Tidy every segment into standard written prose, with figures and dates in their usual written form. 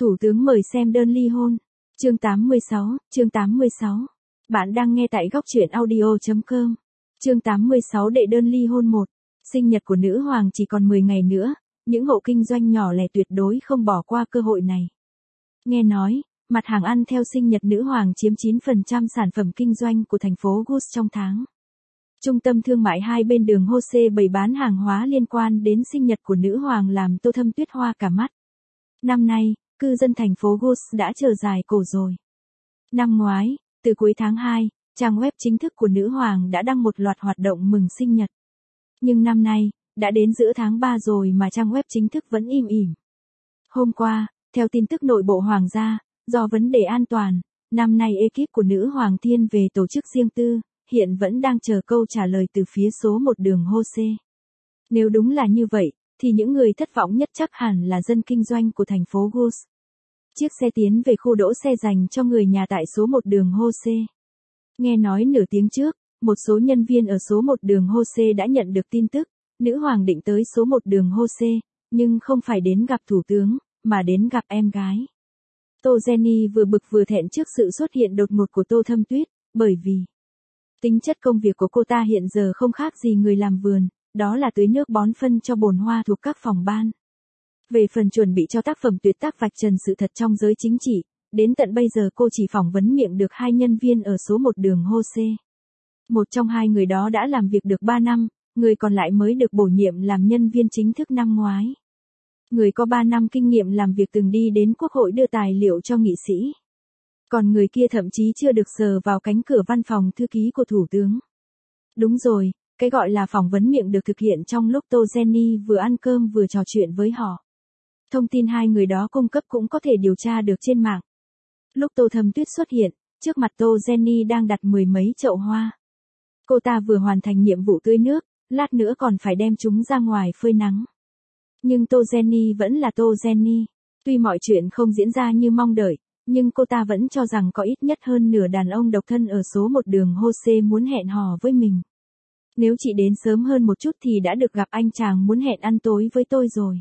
Thủ tướng mời xem đơn ly hôn. Chương 86. Bạn đang nghe tại góc truyện audio.com. Chương 86 đệ đơn ly hôn 1. Sinh nhật của nữ hoàng chỉ còn 10 ngày nữa, những hộ kinh doanh nhỏ lẻ tuyệt đối không bỏ qua cơ hội này. Nghe nói, mặt hàng ăn theo sinh nhật nữ hoàng chiếm 9% sản phẩm kinh doanh của thành phố Gus trong tháng. Trung tâm thương mại hai bên đường Hose bày bán hàng hóa liên quan đến sinh nhật của nữ hoàng làm Tô Thâm Tuyết hoa cả mắt. Năm nay, cư dân thành phố Gus đã chờ dài cổ rồi. Năm ngoái, từ cuối tháng 2, trang web chính thức của nữ hoàng đã đăng một loạt hoạt động mừng sinh nhật. Nhưng năm nay, đã đến giữa tháng 3 rồi mà trang web chính thức vẫn im ỉm. Hôm qua, theo tin tức nội bộ hoàng gia, do vấn đề an toàn, năm nay ekip của nữ hoàng thiên về tổ chức riêng tư, hiện vẫn đang chờ câu trả lời từ phía số 1 đường Hose. Nếu đúng là như vậy, thì những người thất vọng nhất chắc hẳn là dân kinh doanh của thành phố Gus. Chiếc xe tiến về khu đỗ xe dành cho người nhà tại số 1 đường Hose. Nghe nói nửa tiếng trước, một số nhân viên ở số 1 đường Hose đã nhận được tin tức, nữ hoàng định tới số 1 đường Hose, nhưng không phải đến gặp thủ tướng, mà đến gặp em gái. Tô Jenny vừa bực vừa thẹn trước sự xuất hiện đột ngột của Tô Thâm Tuyết, bởi vì tính chất công việc của cô ta hiện giờ không khác gì người làm vườn, đó là tưới nước bón phân cho bồn hoa thuộc các phòng ban. Về phần chuẩn bị cho tác phẩm tuyệt tác vạch trần sự thật trong giới chính trị, đến tận bây giờ cô chỉ phỏng vấn miệng được 2 nhân viên ở số 1 đường Hose. Một trong 2 người đó đã làm việc được 3 năm, người còn lại mới được bổ nhiệm làm nhân viên chính thức năm ngoái. Người có 3 năm kinh nghiệm làm việc từng đi đến quốc hội đưa tài liệu cho nghị sĩ. Còn người kia thậm chí chưa được sờ vào cánh cửa văn phòng thư ký của thủ tướng. Đúng rồi, cái gọi là phỏng vấn miệng được thực hiện trong lúc Tô Jenny vừa ăn cơm vừa trò chuyện với họ. Thông tin 2 người đó cung cấp cũng có thể điều tra được trên mạng. Lúc Tô Thâm Tuyết xuất hiện, trước mặt Tô Jenny đang đặt 10 mấy chậu hoa. Cô ta vừa hoàn thành nhiệm vụ tưới nước, lát nữa còn phải đem chúng ra ngoài phơi nắng. Nhưng Tô Jenny vẫn là Tô Jenny. Tuy mọi chuyện không diễn ra như mong đợi, nhưng cô ta vẫn cho rằng có ít nhất hơn nửa đàn ông độc thân ở số 1 đường Hose muốn hẹn hò với mình. Nếu chị đến sớm hơn một chút thì đã được gặp anh chàng muốn hẹn ăn tối với tôi rồi.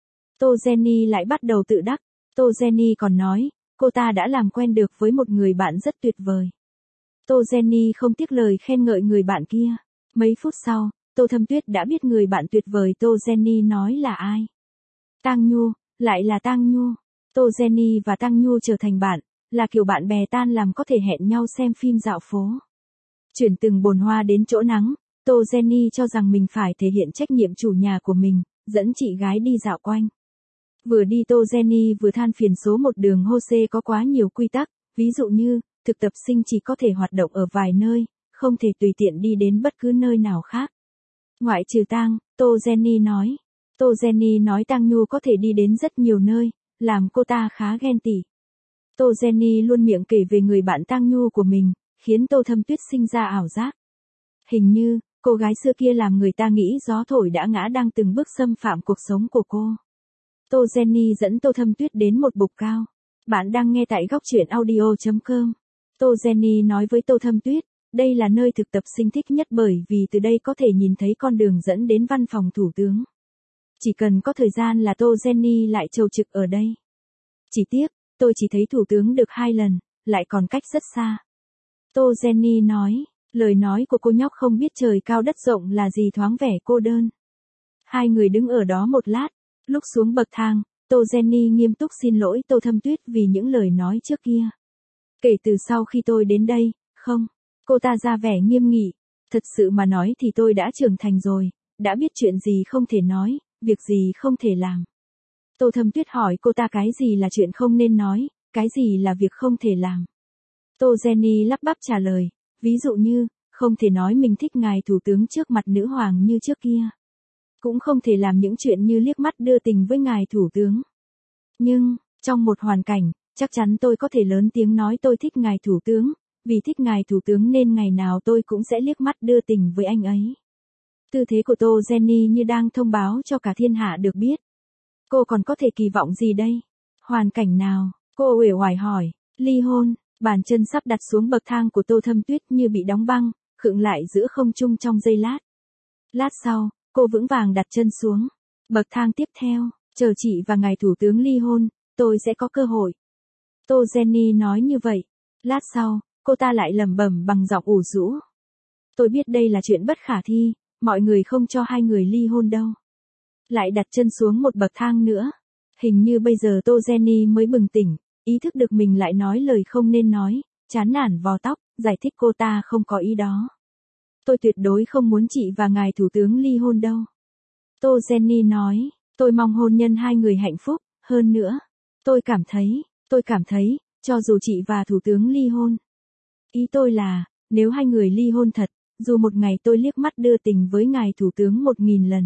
Tô Jenny lại bắt đầu tự đắc. Tô Jenny còn nói, cô ta đã làm quen được với một người bạn rất tuyệt vời. Tô Jenny không tiếc lời khen ngợi người bạn kia. Mấy phút sau, Tô Thâm Tuyết đã biết người bạn tuyệt vời Tô Jenny nói là ai. Tang Nhu, lại là Tang Nhu. Tô Jenny và Tang Nhu trở thành bạn, là kiểu bạn bè tan làm có thể hẹn nhau xem phim dạo phố. Chuyển từng bồn hoa đến chỗ nắng, Tô Jenny cho rằng mình phải thể hiện trách nhiệm chủ nhà của mình, dẫn chị gái đi dạo quanh. Vừa đi Tô Jenny vừa than phiền số 1 đường Hose có quá nhiều quy tắc, ví dụ như, thực tập sinh chỉ có thể hoạt động ở vài nơi, không thể tùy tiện đi đến bất cứ nơi nào khác. Ngoại trừ Tang, Tô Jenny nói. Tô Jenny nói Tang Nhu có thể đi đến rất nhiều nơi, làm cô ta khá ghen tị. Tô Jenny luôn miệng kể về người bạn Tang Nhu của mình, khiến Tô Thâm Tuyết sinh ra ảo giác. Hình như, cô gái xưa kia làm người ta nghĩ gió thổi đã ngã đang từng bước xâm phạm cuộc sống của cô. Tô Jenny dẫn Tô Thâm Tuyết đến một bục cao. Bạn đang nghe tại góc truyện audio.com. Tô Jenny nói với Tô Thâm Tuyết, đây là nơi thực tập sinh thích nhất bởi vì từ đây có thể nhìn thấy con đường dẫn đến văn phòng thủ tướng. Chỉ cần có thời gian là Tô Jenny lại chầu trực ở đây. Chỉ tiếc, tôi chỉ thấy thủ tướng được 2 lần, lại còn cách rất xa. Tô Jenny nói, lời nói của cô nhóc không biết trời cao đất rộng là gì thoáng vẻ cô đơn. 2 người đứng ở đó một lát, lúc xuống bậc thang, Tô Jenny nghiêm túc xin lỗi Tô Thâm Tuyết vì những lời nói trước kia. Kể từ sau khi tôi đến đây, không, cô ta ra vẻ nghiêm nghị, thật sự mà nói thì tôi đã trưởng thành rồi, đã biết chuyện gì không thể nói, việc gì không thể làm. Tô Thâm Tuyết hỏi cô ta cái gì là chuyện không nên nói, cái gì là việc không thể làm. Tô Jenny lắp bắp trả lời, ví dụ như, không thể nói mình thích ngài thủ tướng trước mặt nữ hoàng như trước kia. Cũng không thể làm những chuyện như liếc mắt đưa tình với ngài thủ tướng. Nhưng, trong một hoàn cảnh, chắc chắn tôi có thể lớn tiếng nói tôi thích ngài thủ tướng, vì thích ngài thủ tướng nên ngày nào tôi cũng sẽ liếc mắt đưa tình với anh ấy. Tư thế của Tô Jenny như đang thông báo cho cả thiên hạ được biết. Cô còn có thể kỳ vọng gì đây? Hoàn cảnh nào? Cô uể oải hỏi. Ly hôn. Bàn chân sắp đặt xuống bậc thang của Tô Thâm Tuyết như bị đóng băng, khựng lại giữa không trung trong giây lát. Lát sau, cô vững vàng đặt chân xuống. Bậc thang tiếp theo, chờ chị và ngài thủ tướng ly hôn, tôi sẽ có cơ hội. Tô Jenny nói như vậy. Lát sau, cô ta lại lẩm bẩm bằng giọng ủ rũ. Tôi biết đây là chuyện bất khả thi, mọi người không cho hai người ly hôn đâu. Lại đặt chân xuống một bậc thang nữa. Hình như bây giờ Tô Jenny mới bừng tỉnh, ý thức được mình lại nói lời không nên nói, chán nản vò tóc, giải thích cô ta không có ý đó. Tôi tuyệt đối không muốn chị và ngài thủ tướng ly hôn đâu. Tô Jenny nói, tôi mong hôn nhân hai người hạnh phúc, hơn nữa. Tôi cảm thấy, cho dù chị và thủ tướng ly hôn. Ý tôi là, nếu hai người ly hôn thật, dù một ngày tôi liếc mắt đưa tình với ngài thủ tướng 1000 lần,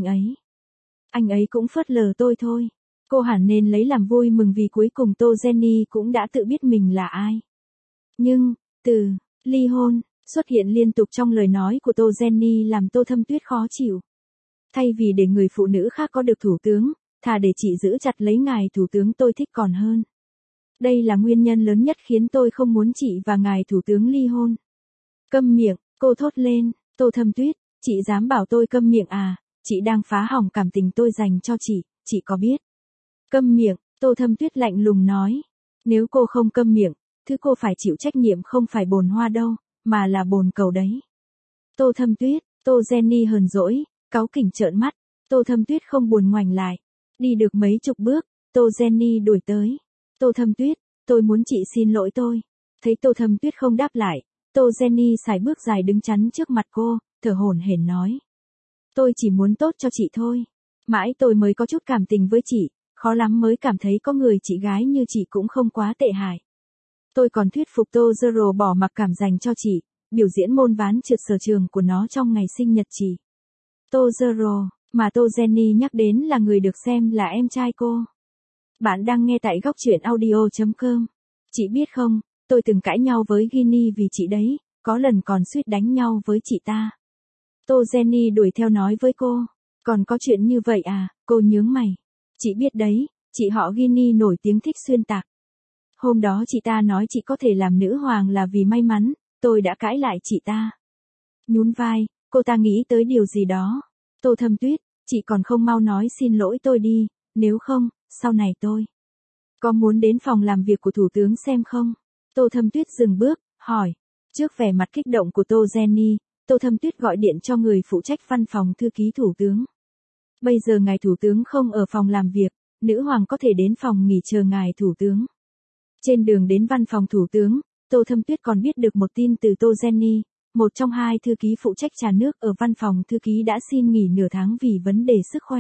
anh ấy cũng phớt lờ tôi thôi. Cô hẳn nên lấy làm vui mừng vì cuối cùng Tô Jenny cũng đã tự biết mình là ai. Nhưng, từ ly hôn xuất hiện liên tục trong lời nói của Tô Jenny làm Tô Thâm Tuyết khó chịu. Thay vì để người phụ nữ khác có được thủ tướng, thà để chị giữ chặt lấy ngài thủ tướng tôi thích còn hơn. Đây là nguyên nhân lớn nhất khiến tôi không muốn chị và ngài thủ tướng ly hôn. Câm miệng, cô thốt lên. Tô Thâm Tuyết, chị dám bảo tôi câm miệng à? Chị đang phá hỏng cảm tình tôi dành cho chị có biết? Câm miệng, Tô Thâm Tuyết lạnh lùng nói. Nếu cô không câm miệng, thứ cô phải chịu trách nhiệm không phải bồn hoa đâu, mà là bồn cầu đấy. Tô Thâm Tuyết, Tô Jenny hờn dỗi, cáu kỉnh trợn mắt. Tô Thâm Tuyết không buồn ngoảnh lại. Đi được mấy chục bước, Tô Jenny đuổi tới. Tô Thâm Tuyết, tôi muốn chị xin lỗi tôi. Thấy Tô Thâm Tuyết không đáp lại, Tô Jenny sải bước dài đứng chắn trước mặt cô, thở hổn hển nói. Tôi chỉ muốn tốt cho chị thôi. Mãi tôi mới có chút cảm tình với chị, khó lắm mới cảm thấy có người chị gái như chị cũng không quá tệ hại. Tôi còn thuyết phục Tô Zero bỏ mặc cảm dành cho chị, biểu diễn môn ván trượt sở trường của nó trong ngày sinh nhật chị. Tô Zero, mà Tô Jenny nhắc đến là người được xem là em trai cô. Bạn đang nghe tại góc truyện audio.com. Chị biết không, tôi từng cãi nhau với Ginny vì chị đấy, có lần còn suýt đánh nhau với chị ta. Tô Jenny đuổi theo nói với cô. Còn có chuyện như vậy à? Cô nhướng mày. Chị biết đấy, chị họ Ginny nổi tiếng thích xuyên tạc. Hôm đó chị ta nói chị có thể làm nữ hoàng là vì may mắn, tôi đã cãi lại chị ta. Nhún vai, cô ta nghĩ tới điều gì đó. Tô Thâm Tuyết, chị còn không mau nói xin lỗi tôi đi, nếu không, sau này tôi có muốn đến phòng làm việc của thủ tướng xem không? Tô Thâm Tuyết dừng bước, hỏi. Trước vẻ mặt kích động của Tô Jenny, Tô Thâm Tuyết gọi điện cho người phụ trách văn phòng thư ký thủ tướng. Bây giờ ngài thủ tướng không ở phòng làm việc, nữ hoàng có thể đến phòng nghỉ chờ ngài thủ tướng. Trên đường đến văn phòng thủ tướng, Tô Thâm Tuyết còn biết được một tin từ Tô Jenny, một trong hai thư ký phụ trách trà nước ở văn phòng thư ký đã xin nghỉ nửa tháng vì vấn đề sức khỏe.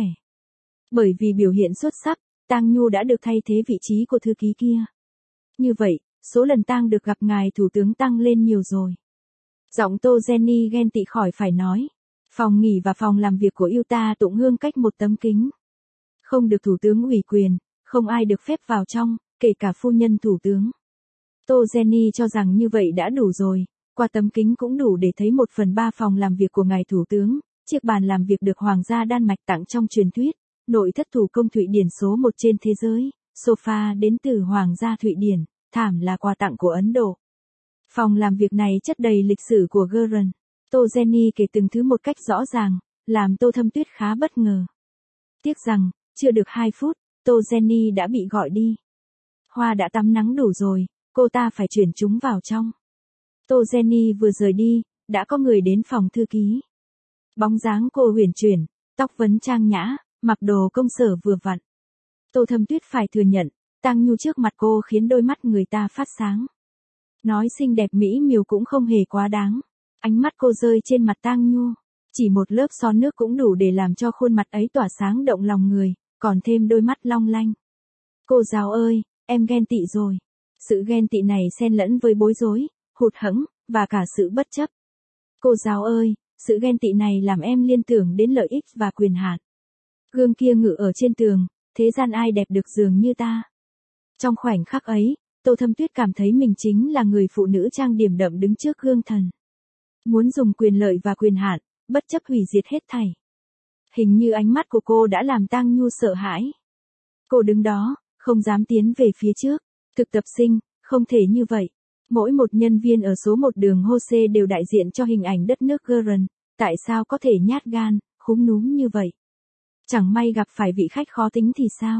Bởi vì biểu hiện xuất sắc, Tang Nhu đã được thay thế vị trí của thư ký kia. Như vậy, số lần Tang được gặp ngài thủ tướng tăng lên nhiều rồi. Giọng Tô Jenny ghen tị khỏi phải nói. Phòng nghỉ và phòng làm việc của Utah Tụng Hương cách một tấm kính. Không được thủ tướng ủy quyền, không ai được phép vào trong, kể cả phu nhân thủ tướng. Tô Jenny cho rằng như vậy đã đủ rồi, qua tấm kính cũng đủ để thấy 1/3 phòng làm việc của ngài thủ tướng, chiếc bàn làm việc được Hoàng gia Đan Mạch tặng trong truyền thuyết, nội thất thủ công Thụy Điển số 1 trên thế giới, sofa đến từ Hoàng gia Thụy Điển, thảm là quà tặng của Ấn Độ. Phòng làm việc này chất đầy lịch sử của Guerin. Tô Jenny kể từng thứ một cách rõ ràng, làm Tô Thâm Tuyết khá bất ngờ. Tiếc rằng, chưa được 2 phút, Tô Jenny đã bị gọi đi. Hoa đã tắm nắng đủ rồi, cô ta phải chuyển chúng vào trong. Tô Jenny vừa rời đi, đã có người đến phòng thư ký. Bóng dáng cô huyền chuyển, tóc vấn trang nhã, mặc đồ công sở vừa vặn. Tô Thâm Tuyết phải thừa nhận, Tang Nhu trước mặt cô khiến đôi mắt người ta phát sáng. Nói xinh đẹp mỹ miều cũng không hề quá đáng. Ánh mắt cô rơi trên mặt Tang Nhu. Chỉ một lớp son nước cũng đủ để làm cho khuôn mặt ấy tỏa sáng động lòng người, còn thêm đôi mắt long lanh. Cô giáo ơi, em ghen tị rồi. Sự ghen tị này xen lẫn với bối rối, hụt hẫng, và cả sự bất chấp. Cô giáo ơi, sự ghen tị này làm em liên tưởng đến lợi ích và quyền hạn. Gương kia ngự ở trên tường, thế gian ai đẹp được dường như ta. Trong khoảnh khắc ấy, Tô Thâm Tuyết cảm thấy mình chính là người phụ nữ trang điểm đậm đứng trước gương thần. Muốn dùng quyền lợi và quyền hạn, bất chấp hủy diệt hết thảy. Hình như ánh mắt của cô đã làm Tang Nhu sợ hãi. Cô đứng đó, không dám tiến về phía trước. Thực tập sinh, không thể như vậy. Mỗi một nhân viên ở số 1 đường Hose đều đại diện cho hình ảnh đất nước Guerin. Tại sao có thể nhát gan, khúm núm như vậy? Chẳng may gặp phải vị khách khó tính thì sao?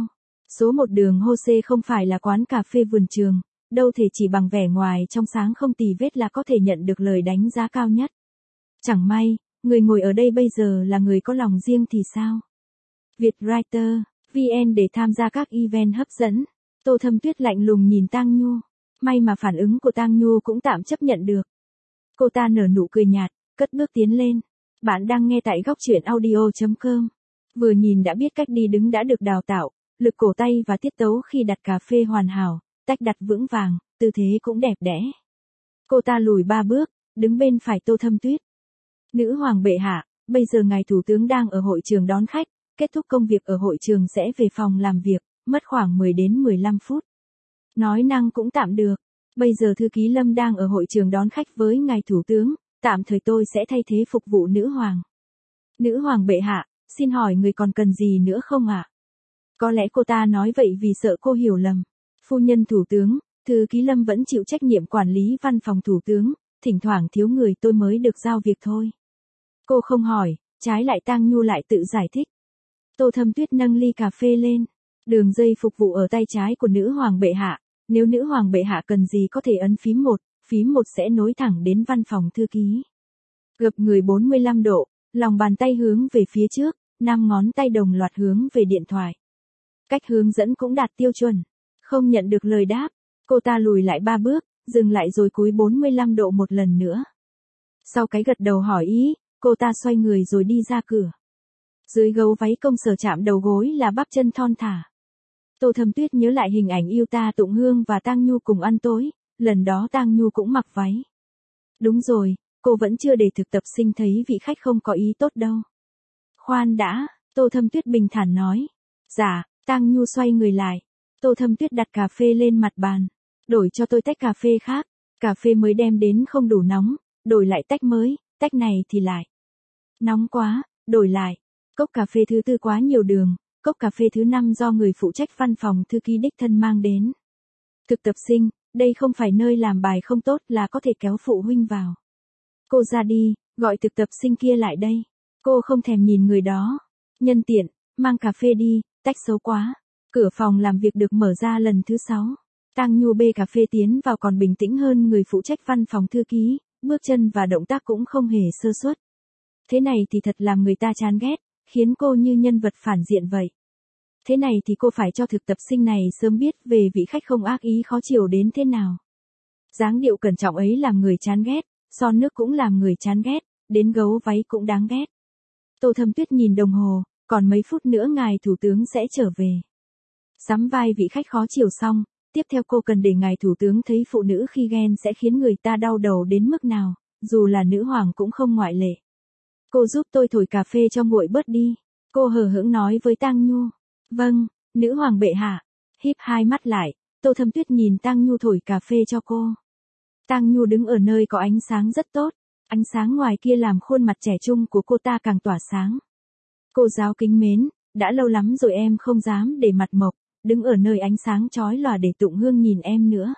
Số 1 đường Jose không phải là quán cà phê vườn trường, đâu thể chỉ bằng vẻ ngoài trong sáng không tì vết là có thể nhận được lời đánh giá cao nhất. Chẳng may, người ngồi ở đây bây giờ là người có lòng riêng thì sao? Vietwriter, VN để tham gia các event hấp dẫn. Tô Thâm Tuyết lạnh lùng nhìn Tang Nhu. May mà phản ứng của Tang Nhu cũng tạm chấp nhận được. Cô ta nở nụ cười nhạt, cất bước tiến lên. Bạn đang nghe tại góc truyện audio.com. Vừa nhìn đã biết cách đi đứng đã được đào tạo, lực cổ tay và tiết tấu khi đặt cà phê hoàn hảo, tách đặt vững vàng, tư thế cũng đẹp đẽ. Cô ta lùi 3 bước, đứng bên phải Tô Thâm Tuyết. Nữ hoàng bệ hạ, bây giờ ngài thủ tướng đang ở hội trường đón khách, kết thúc công việc ở hội trường sẽ về phòng làm việc, mất khoảng 10 đến 15 phút. Nói năng cũng tạm được. Bây giờ thư ký Lâm đang ở hội trường đón khách với ngài thủ tướng, tạm thời tôi sẽ thay thế phục vụ nữ hoàng. Nữ hoàng bệ hạ, xin hỏi người còn cần gì nữa không ạ? Có lẽ cô ta nói vậy vì sợ cô hiểu lầm. Phu nhân thủ tướng, thư ký Lâm vẫn chịu trách nhiệm quản lý văn phòng thủ tướng, thỉnh thoảng thiếu người tôi mới được giao việc thôi. Cô không hỏi, trái lại Tang Nhu lại tự giải thích. Tô Thâm Tuyết nâng ly cà phê lên. Đường dây phục vụ ở tay trái của nữ hoàng bệ hạ. Nếu nữ hoàng bệ hạ cần gì có thể ấn phím 1 sẽ nối thẳng đến văn phòng thư ký. Gập người 45 độ, lòng bàn tay hướng về phía trước, 5 ngón tay đồng loạt hướng về điện thoại. Cách hướng dẫn cũng đạt tiêu chuẩn. Không nhận được lời đáp, cô ta lùi lại 3 bước, dừng lại rồi cúi 45 độ một lần nữa. Sau cái gật đầu hỏi ý, cô ta xoay người rồi đi ra cửa. Dưới gấu váy công sở chạm đầu gối là bắp chân thon thả. Tô Thâm Tuyết nhớ lại hình ảnh yêu ta Tụng Hương và Tang Nhu cùng ăn tối, lần đó Tang Nhu cũng mặc váy. Đúng rồi, cô vẫn chưa để thực tập sinh thấy vị khách không có ý tốt đâu. Khoan đã, Tô Thâm Tuyết bình thản nói. Dạ, Tang Nhu xoay người lại. Tô Thâm Tuyết đặt cà phê lên mặt bàn. Đổi cho tôi tách cà phê khác, cà phê mới đem đến không đủ nóng, đổi lại tách mới, tách này thì lại. Nóng quá, đổi lại. Cốc cà phê thứ 4 quá nhiều đường, cốc cà phê thứ 5 do người phụ trách văn phòng thư ký đích thân mang đến. Thực tập sinh, đây không phải nơi làm bài không tốt là có thể kéo phụ huynh vào. Cô ra đi, gọi thực tập sinh kia lại đây. Cô không thèm nhìn người đó. Nhân tiện, mang cà phê đi, tách xấu quá. Cửa phòng làm việc được mở ra lần thứ 6. Tang Nhu bê cà phê tiến vào còn bình tĩnh hơn người phụ trách văn phòng thư ký, bước chân và động tác cũng không hề sơ suất. Thế này thì thật làm người ta chán ghét, khiến cô như nhân vật phản diện vậy. Thế này thì cô phải cho thực tập sinh này sớm biết về vị khách không ác ý khó chịu đến thế nào. Dáng điệu cẩn trọng ấy làm người chán ghét, son nước cũng làm người chán ghét, đến gấu váy cũng đáng ghét. Tô Thâm Tuyết nhìn đồng hồ, còn mấy phút nữa ngài thủ tướng sẽ trở về. Sắm vai vị khách khó chịu xong, tiếp theo cô cần để ngài thủ tướng thấy phụ nữ khi ghen sẽ khiến người ta đau đầu đến mức nào, dù là nữ hoàng cũng không ngoại lệ. Cô giúp tôi thổi cà phê cho nguội bớt đi. Cô hờ hững nói với Tang Nhu. Vâng, nữ hoàng bệ hạ. Híp hai mắt lại, Tô Thâm Tuyết nhìn Tang Nhu thổi cà phê cho cô. Tang Nhu đứng ở nơi có ánh sáng rất tốt. Ánh sáng ngoài kia làm khuôn mặt trẻ trung của cô ta càng tỏa sáng. Cô giáo kính mến, đã lâu lắm rồi em không dám để mặt mộc, đứng ở nơi ánh sáng chói lòa để Tụng Hương nhìn em nữa.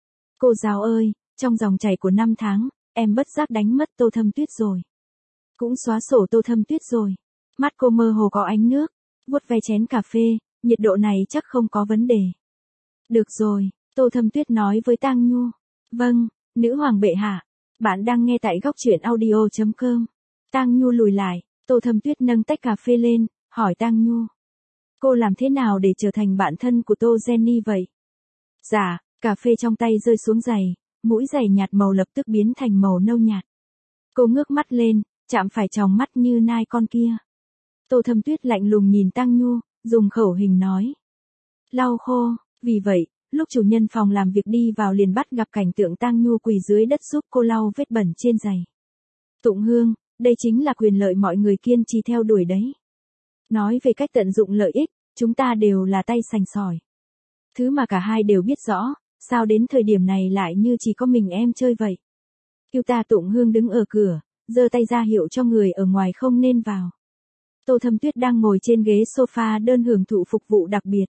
Cô giáo ơi, trong dòng chảy của 5 tháng, em bất giác đánh mất Tô Thâm Tuyết rồi. Cũng xóa sổ Tô Thâm Tuyết rồi. Mắt cô mơ hồ có ánh nước, vuốt ve chén cà phê, nhiệt độ này chắc không có vấn đề. Được rồi, Tô Thâm Tuyết nói với Tang Nhu. Vâng, nữ hoàng bệ hạ. Bạn đang nghe tại góc truyện audio.com. Tang Nhu lùi lại, Tô Thâm Tuyết nâng tách cà phê lên, hỏi Tang Nhu. Cô làm thế nào để trở thành bạn thân của Tô Jenny vậy? Dạ, cà phê trong tay rơi xuống giày, mũi giày nhạt màu lập tức biến thành màu nâu nhạt. Cô ngước mắt lên, chạm phải tròng mắt như nai con kia. Tô Thâm Tuyết lạnh lùng nhìn Tang Nhu, dùng khẩu hình nói. Lau khô, vì vậy, lúc chủ nhân phòng làm việc đi vào liền bắt gặp cảnh tượng Tang Nhu quỳ dưới đất giúp cô lau vết bẩn trên giày. Tụng Hương, đây chính là quyền lợi mọi người kiên trì theo đuổi đấy. Nói về cách tận dụng lợi ích, chúng ta đều là tay sành sỏi. Thứ mà cả hai đều biết rõ, sao đến thời điểm này lại như chỉ có mình em chơi vậy. Yêu ta Tụng Hương đứng ở cửa, giơ tay ra hiệu cho người ở ngoài không nên vào. Tô Thâm Tuyết đang ngồi trên ghế sofa đơn hưởng thụ phục vụ đặc biệt.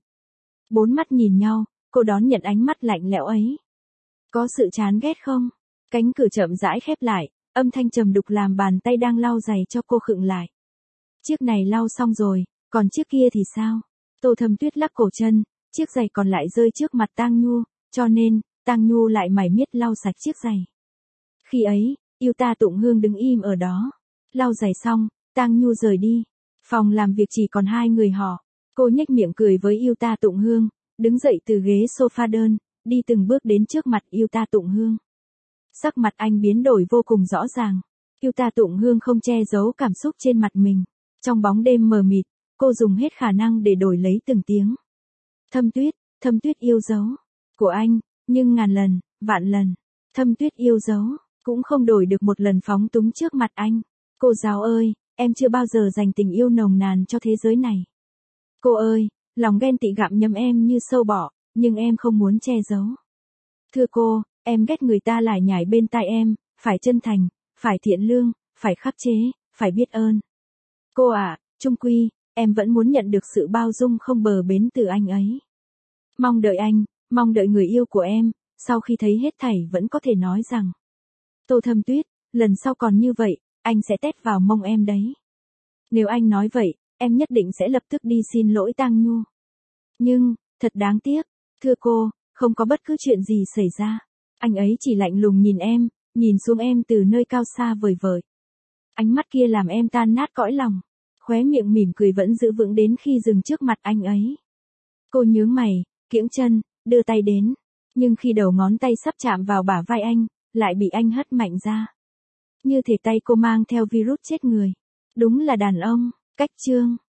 4 mắt nhìn nhau, cô đón nhận ánh mắt lạnh lẽo ấy. Có sự chán ghét không? Cánh cửa chậm rãi khép lại, âm thanh trầm đục làm bàn tay đang lau giày cho cô khựng lại. Chiếc này lau xong rồi, còn chiếc kia thì sao? Tô Thâm Tuyết lắc cổ chân, Chiếc giày còn lại rơi trước mặt Tang Nhu, cho nên, Tang Nhu lại mải miết lau sạch chiếc giày. Khi ấy, Yuta Tụng Hương đứng im ở đó. Lau giày xong, Tang Nhu rời đi. Phòng làm việc chỉ còn hai người họ. Cô nhếch miệng cười với Yuta Tụng Hương, đứng dậy từ ghế sofa đơn, đi từng bước đến trước mặt Yuta Tụng Hương. Sắc mặt anh biến đổi vô cùng rõ ràng. Yuta Tụng Hương không che giấu cảm xúc trên mặt mình. Trong bóng đêm mờ mịt, cô dùng hết khả năng để đổi lấy từng tiếng. Thâm Tuyết yêu dấu của anh, nhưng ngàn lần, vạn lần, Thâm Tuyết yêu dấu cũng không đổi được một lần phóng túng trước mặt anh. Cô giáo ơi, em chưa bao giờ dành tình yêu nồng nàn cho thế giới này. Cô ơi, lòng ghen tị gặm nhấm em như sâu bọ, nhưng em không muốn che giấu. Thưa cô, em ghét người ta lải nhải bên tai em, phải chân thành, phải thiện lương, phải khắc chế, phải biết ơn. Cô ạ, chung quy, em vẫn muốn nhận được sự bao dung không bờ bến từ anh ấy. Mong đợi anh, mong đợi người yêu của em, sau khi thấy hết thảy vẫn có thể nói rằng. Tô Thâm Tuyết, lần sau còn như vậy, anh sẽ tét vào mông em đấy. Nếu anh nói vậy, em nhất định sẽ lập tức đi xin lỗi Tang Nhu. Nhưng, thật đáng tiếc, thưa cô, không có bất cứ chuyện gì xảy ra. Anh ấy chỉ lạnh lùng nhìn em, nhìn xuống em từ nơi cao xa vời vợi. Ánh mắt kia làm em tan nát cõi lòng. Khóe miệng mỉm cười vẫn giữ vững đến khi dừng trước mặt anh ấy. Cô nhướng mày, kiễng chân, đưa tay đến. Nhưng khi đầu ngón tay sắp chạm vào bả vai anh, lại bị anh hất mạnh ra. Như thể tay cô mang theo virus chết người. Đúng là đàn ông. Cách chương